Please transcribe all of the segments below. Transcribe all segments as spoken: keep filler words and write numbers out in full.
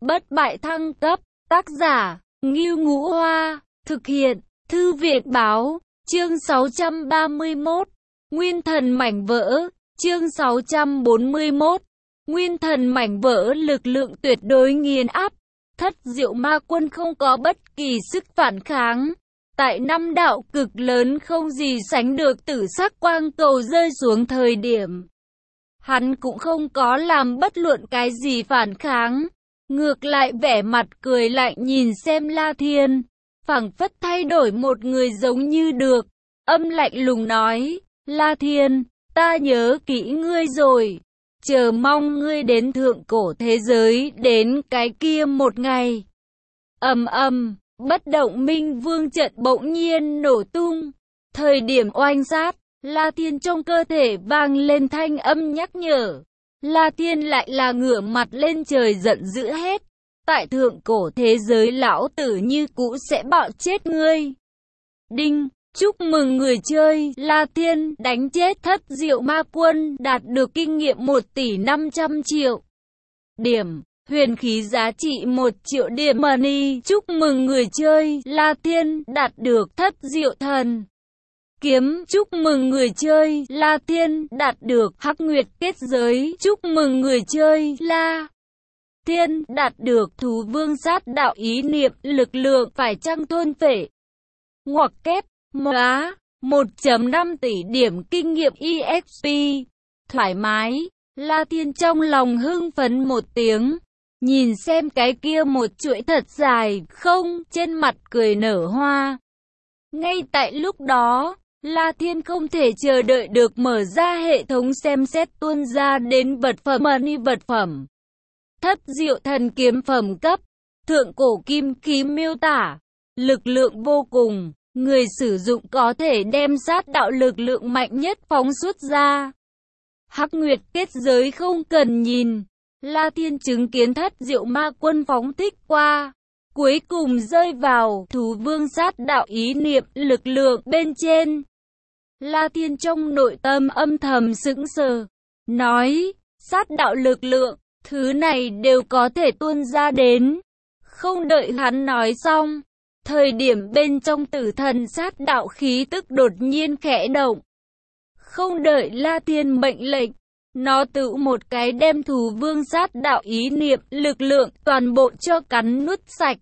Bất bại thăng cấp, tác giả, Ngưu Ngũ Hoa, thực hiện, Thư viện Báo, chương sáu trăm ba mươi mốt, Nguyên thần mảnh vỡ, chương sáu trăm bốn mươi mốt, Nguyên thần mảnh vỡ lực lượng tuyệt đối nghiền áp, Thất Diệu Ma Quân không có bất kỳ sức phản kháng. Tại năm đạo cực lớn không gì sánh được tử sắc quang cầu rơi xuống thời điểm, hắn cũng không có làm bất luận cái gì phản kháng, ngược lại vẻ mặt cười lạnh nhìn xem La Thiên, phảng phất thay đổi một người giống như được, âm lạnh lùng nói, La Thiên, ta nhớ kỹ ngươi rồi, chờ mong ngươi đến thượng cổ thế giới đến cái kia một ngày. Ầm ầm, bất động minh vương trận bỗng nhiên nổ tung, thời điểm oanh sát, La Thiên trong cơ thể vang lên thanh âm nhắc nhở. La Thiên lại là ngửa mặt lên trời giận dữ hết. Tại thượng cổ thế giới lão tử như cũ sẽ bạo chết ngươi. Đinh, chúc mừng người chơi La Thiên đánh chết Thất Diệu Ma Quân, đạt được kinh nghiệm một tỷ năm trăm triệu điểm. Huyền khí giá trị một triệu điểm money. Chúc mừng người chơi La Thiên đạt được Thất Diệu Thần Kiếm. Chúc mừng người chơi La Thiên đạt được Hắc Nguyệt Kết Giới. Chúc mừng người chơi La Thiên đạt được Thú Vương Sát Đạo Ý Niệm lực lượng phải chăng thôn phệ. Ngoặc kép, móa, một phẩy năm tỷ điểm kinh nghiệm e ích pê. Thoải mái, La Thiên trong lòng hưng phấn một tiếng. Nhìn xem cái kia một chuỗi thật dài, không, trên mặt cười nở hoa. Ngay tại lúc đó, La Thiên không thể chờ đợi được mở ra hệ thống xem xét tuôn ra đến vật phẩm money vật phẩm. Thất Diệu Thần Kiếm phẩm cấp, thượng cổ kim khí miêu tả, lực lượng vô cùng, người sử dụng có thể đem sát đạo lực lượng mạnh nhất phóng xuất ra. Hắc Nguyệt Kết Giới không cần nhìn. La Thiên chứng kiến Thất Diệu Ma Quân phóng thích qua, cuối cùng rơi vào Thú Vương Sát Đạo Ý Niệm lực lượng bên trên. La Thiên trong nội tâm âm thầm sững sờ, nói, sát đạo lực lượng, thứ này đều có thể tuôn ra đến. Không đợi hắn nói xong, thời điểm bên trong tử thần sát đạo khí tức đột nhiên khẽ động. Không đợi La Thiên mệnh lệnh, nó tự một cái đem Thú Vương Sát Đạo Ý Niệm lực lượng toàn bộ cho cắn nuốt sạch.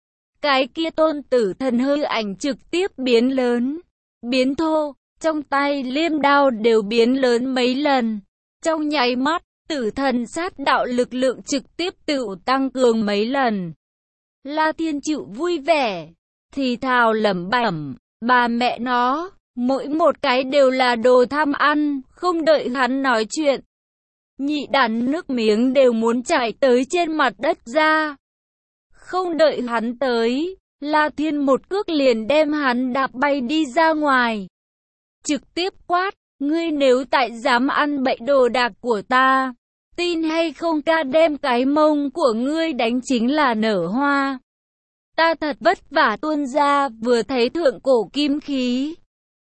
Cái kia tôn tử thần hư ảnh trực tiếp biến lớn, biến thô, trong tay liêm đao đều biến lớn mấy lần. Trong nháy mắt, tử thần sát đạo lực lượng trực tiếp tự tăng cường mấy lần. La Thiên chịu vui vẻ, thì thào lẩm bẩm, bà mẹ nó, mỗi một cái đều là đồ tham ăn. Không đợi hắn nói chuyện, nhị đàn nước miếng đều muốn chảy tới trên mặt đất ra. Không đợi hắn tới, La Thiên một cước liền đem hắn đạp bay đi ra ngoài. Trực tiếp quát, ngươi nếu tại dám ăn bậy đồ đạc của ta, tin hay không ca đem cái mông của ngươi đánh chính là nở hoa. Ta thật vất vả tuôn ra, vừa thấy thượng cổ kim khí,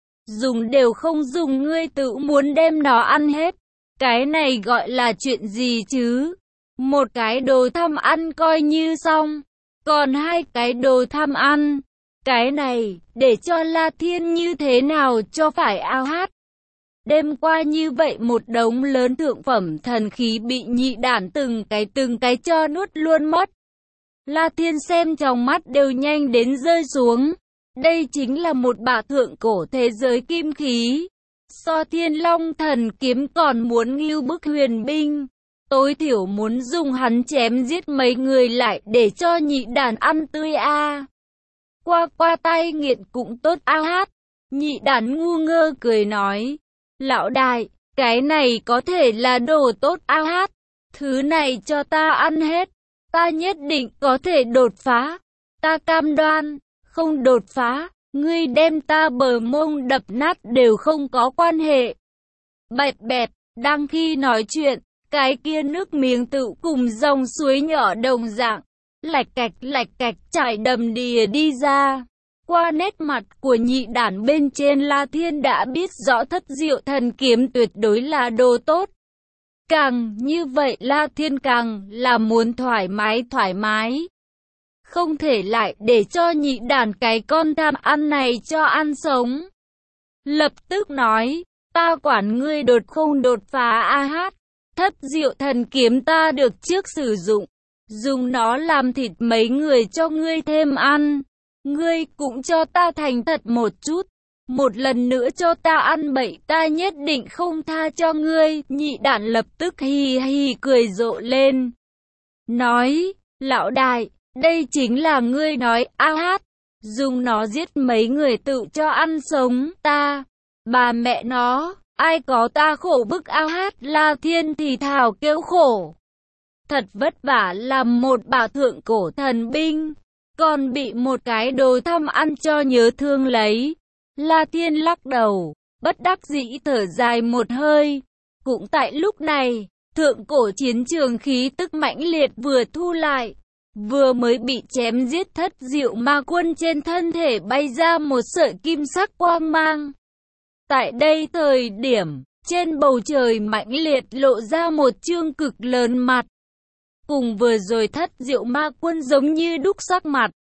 dùng đều không dùng, ngươi tự muốn đem nó ăn hết. Cái này gọi là chuyện gì chứ? Một cái đồ tham ăn coi như xong, còn hai cái đồ tham ăn. Cái này, để cho La Thiên như thế nào cho phải ao hát. Đêm qua như vậy một đống lớn thượng phẩm thần khí bị nhị đản từng cái từng cái cho nuốt luôn mất. La Thiên xem trong mắt đều nhanh đến rơi xuống. Đây chính là một bả thượng cổ thế giới kim khí. So Thiên Long Thần Kiếm còn muốn ngưu bức huyền binh. Tối thiểu muốn dùng hắn chém giết mấy người lại để cho nhị đàn ăn tươi a. À. Qua qua tay nghiện cũng tốt a hát. Nhị đàn ngu ngơ cười nói, lão đại, cái này có thể là đồ tốt a hát. Thứ này cho ta ăn hết, ta nhất định có thể đột phá. Ta cam đoan, không đột phá, ngươi đem ta bờ mông đập nát đều không có quan hệ. Bẹp bẹp, đang khi nói chuyện, cái kia nước miếng tự cùng dòng suối nhỏ đồng dạng, lạch cạch lạch cạch chảy đầm đìa đi ra. Qua nét mặt của nhị đản bên trên, La Thiên đã biết rõ Thất Diệu Thần Kiếm tuyệt đối là đồ tốt. Càng như vậy La Thiên càng là muốn thoải mái thoải mái. Không thể lại để cho nhị đàn cái con tham ăn này cho ăn sống. Lập tức nói, ta quản ngươi đột không đột phá a hát. Thất diệu thần kiếm ta được trước sử dụng. Dùng nó làm thịt mấy người cho ngươi thêm ăn. Ngươi cũng cho ta thành thật một chút. Một lần nữa cho ta ăn bậy ta nhất định không tha cho ngươi. Nhị đản lập tức hì hì cười rộ lên. Nói, lão đại, đây chính là ngươi nói a hát. Dùng nó giết mấy người tự cho ăn sống ta. Bà mẹ nó, ai có ta khổ bức a hát. La Thiên thì thào kêu khổ. Thật vất vả làm một bảo thượng cổ thần binh. Còn bị một cái đồ thăm ăn cho nhớ thương lấy. La Thiên lắc đầu, bất đắc dĩ thở dài một hơi. Cũng tại lúc này, thượng cổ chiến trường khí tức mãnh liệt vừa thu lại. Vừa mới bị chém giết thất diệu ma quân trên thân thể bay ra một sợi kim sắc quang mang. Tại đây thời điểm, trên bầu trời mãnh liệt lộ ra một chương cực lớn mặt. Cùng vừa rồi thất diệu ma quân giống như đúc sắc mặt.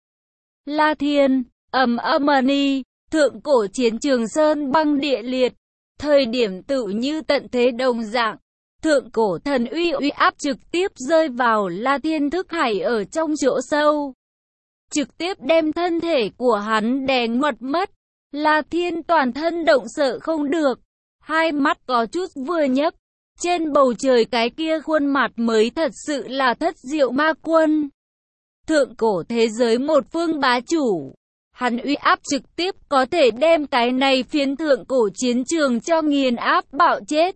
La Thiên, ầm ầm ni, thượng cổ chiến trường sơn băng địa liệt. Thời điểm tự như tận thế đồng dạng. Thượng cổ thần uy uy áp trực tiếp rơi vào La Thiên thức hải ở trong chỗ sâu. Trực tiếp đem thân thể của hắn đè ngoặt mất. La Thiên toàn thân động sợ không được. Hai mắt có chút vừa nhấc. Trên bầu trời cái kia khuôn mặt mới thật sự là thất diệu ma quân. Thượng cổ thế giới một phương bá chủ. Hắn uy áp trực tiếp có thể đem cái này phiến thượng cổ chiến trường cho nghiền áp bạo chết.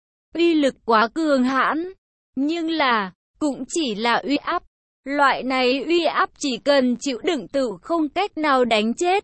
Uy lực quá cường hãn, nhưng là, cũng chỉ là uy áp. Loại này uy áp chỉ cần chịu đựng tự không cách nào đánh chết.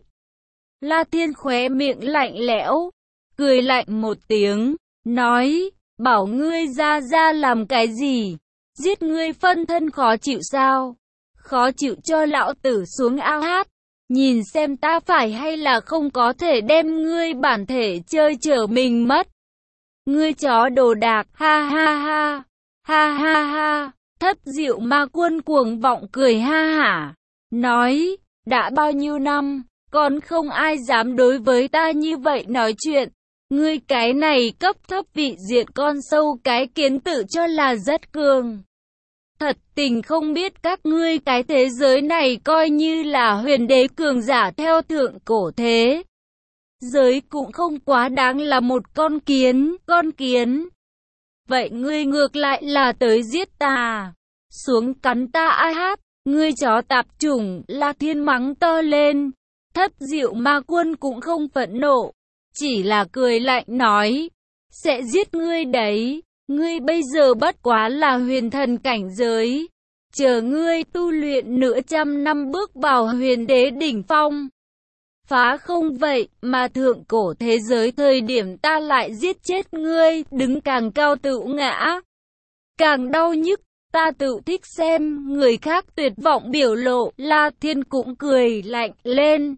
La Thiên khóe miệng lạnh lẽo, cười lạnh một tiếng, nói, bảo ngươi ra ra làm cái gì? Giết ngươi phân thân khó chịu sao? Khó chịu cho lão tử xuống ao hát. Nhìn xem ta phải hay là không có thể đem ngươi bản thể chơi chở mình mất. Ngươi chó đồ đạc, ha ha ha, ha ha ha. Thất diệu ma quân cuồng vọng cười ha hả, nói, đã bao nhiêu năm, còn không ai dám đối với ta như vậy nói chuyện. Ngươi cái này cấp thấp vị diện con sâu cái kiến tự cho là rất cường. Thật tình không biết các ngươi cái thế giới này coi như là huyền đế cường giả theo thượng cổ thế. Giới cũng không quá đáng là một con kiến, con kiến. Vậy ngươi ngược lại là tới giết ta, xuống cắn ta a hát, ngươi chó tạp chủng. La Thiên mắng to lên. Thất diệu ma quân cũng không phẫn nộ, chỉ là cười lạnh nói, sẽ giết ngươi đấy. Ngươi bây giờ bất quá là huyền thần cảnh giới, chờ ngươi tu luyện nửa trăm năm bước vào huyền đế đỉnh phong. Phá không vậy mà thượng cổ thế giới thời điểm ta lại giết chết ngươi, đứng càng cao tự ngã, càng đau nhức. Ta tự thích xem người khác tuyệt vọng biểu lộ. La Thiên cũng cười lạnh lên,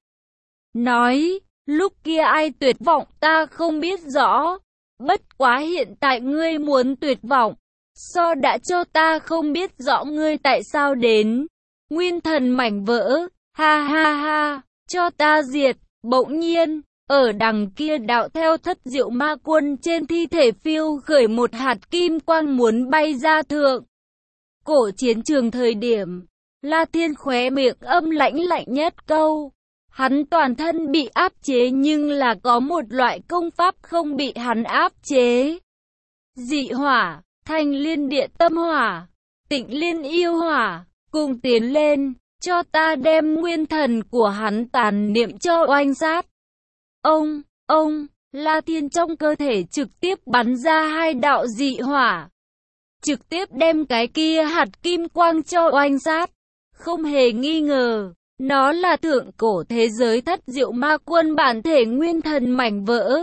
nói, lúc kia ai tuyệt vọng ta không biết rõ. Bất quá hiện tại ngươi muốn tuyệt vọng, so đã cho ta không biết rõ ngươi tại sao đến. Nguyên thần mảnh vỡ, ha ha ha, cho ta diệt. Bỗng nhiên, ở đằng kia đạo theo thất diệu ma quân trên thi thể phiêu khởi một hạt kim quang muốn bay ra thượng cổ chiến trường thời điểm. La Thiên khóe miệng âm lãnh lạnh nhất câu. Hắn toàn thân bị áp chế nhưng là có một loại công pháp không bị hắn áp chế. Dị hỏa, thanh liên địa tâm hỏa, tịnh liên yêu hỏa, cùng tiến lên, cho ta đem nguyên thần của hắn tàn niệm cho oanh sát. Ông, ông, La Thiên trong cơ thể trực tiếp bắn ra hai đạo dị hỏa. Trực tiếp đem cái kia hạt kim quang cho oanh sát. Không hề nghi ngờ. Nó là thượng cổ thế giới thất diệu ma quân bản thể nguyên thần mảnh vỡ.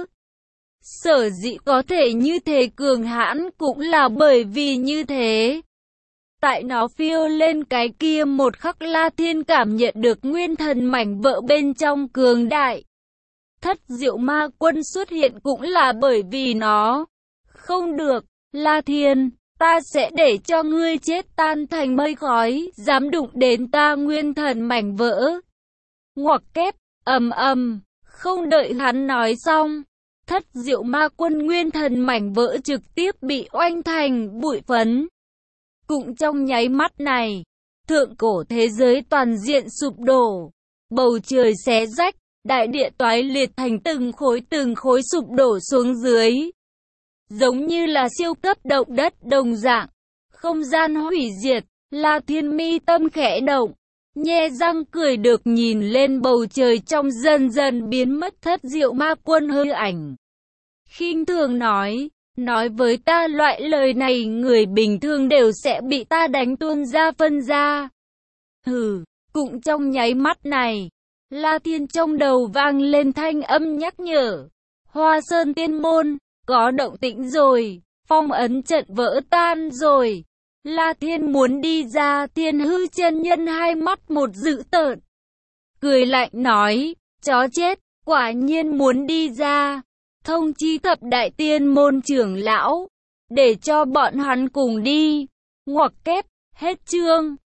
Sở dĩ có thể như thế cường hãn cũng là bởi vì như thế. Tại nó phiêu lên cái kia một khắc La Thiên cảm nhận được nguyên thần mảnh vỡ bên trong cường đại. Thất diệu ma quân xuất hiện cũng là bởi vì nó. Không được, La Thiên, ta sẽ để cho ngươi chết tan thành mây khói, dám đụng đến ta nguyên thần mảnh vỡ. Ngoặc kép, ầm ầm, không đợi hắn nói xong, Thất Diệu Ma Quân nguyên thần mảnh vỡ trực tiếp bị oanh thành bụi phấn. Cũng trong nháy mắt này, thượng cổ thế giới toàn diện sụp đổ, bầu trời xé rách, đại địa toái liệt thành từng khối từng khối sụp đổ xuống dưới. Giống như là siêu cấp động đất đồng dạng, không gian hủy diệt. La Thiên mi tâm khẽ động, nhe răng cười được nhìn lên bầu trời trong dần dần biến mất Thất Diệu Ma Quân hư ảnh. Khinh thường nói, nói với ta loại lời này người bình thường đều sẽ bị ta đánh tuôn ra phân ra. Hừ, cũng trong nháy mắt này, La Thiên trong đầu vang lên thanh âm nhắc nhở. Hoa Sơn Tiên Môn, có động tĩnh rồi, phong ấn trận vỡ tan rồi. La Thiên muốn đi ra, Thiên Hư chân nhân hai mắt một dữ tợn, cười lạnh nói, chó chết, quả nhiên muốn đi ra. Thông chi thập đại tiên môn trưởng lão, để cho bọn hắn cùng đi. Ngoặc kép, hết chương.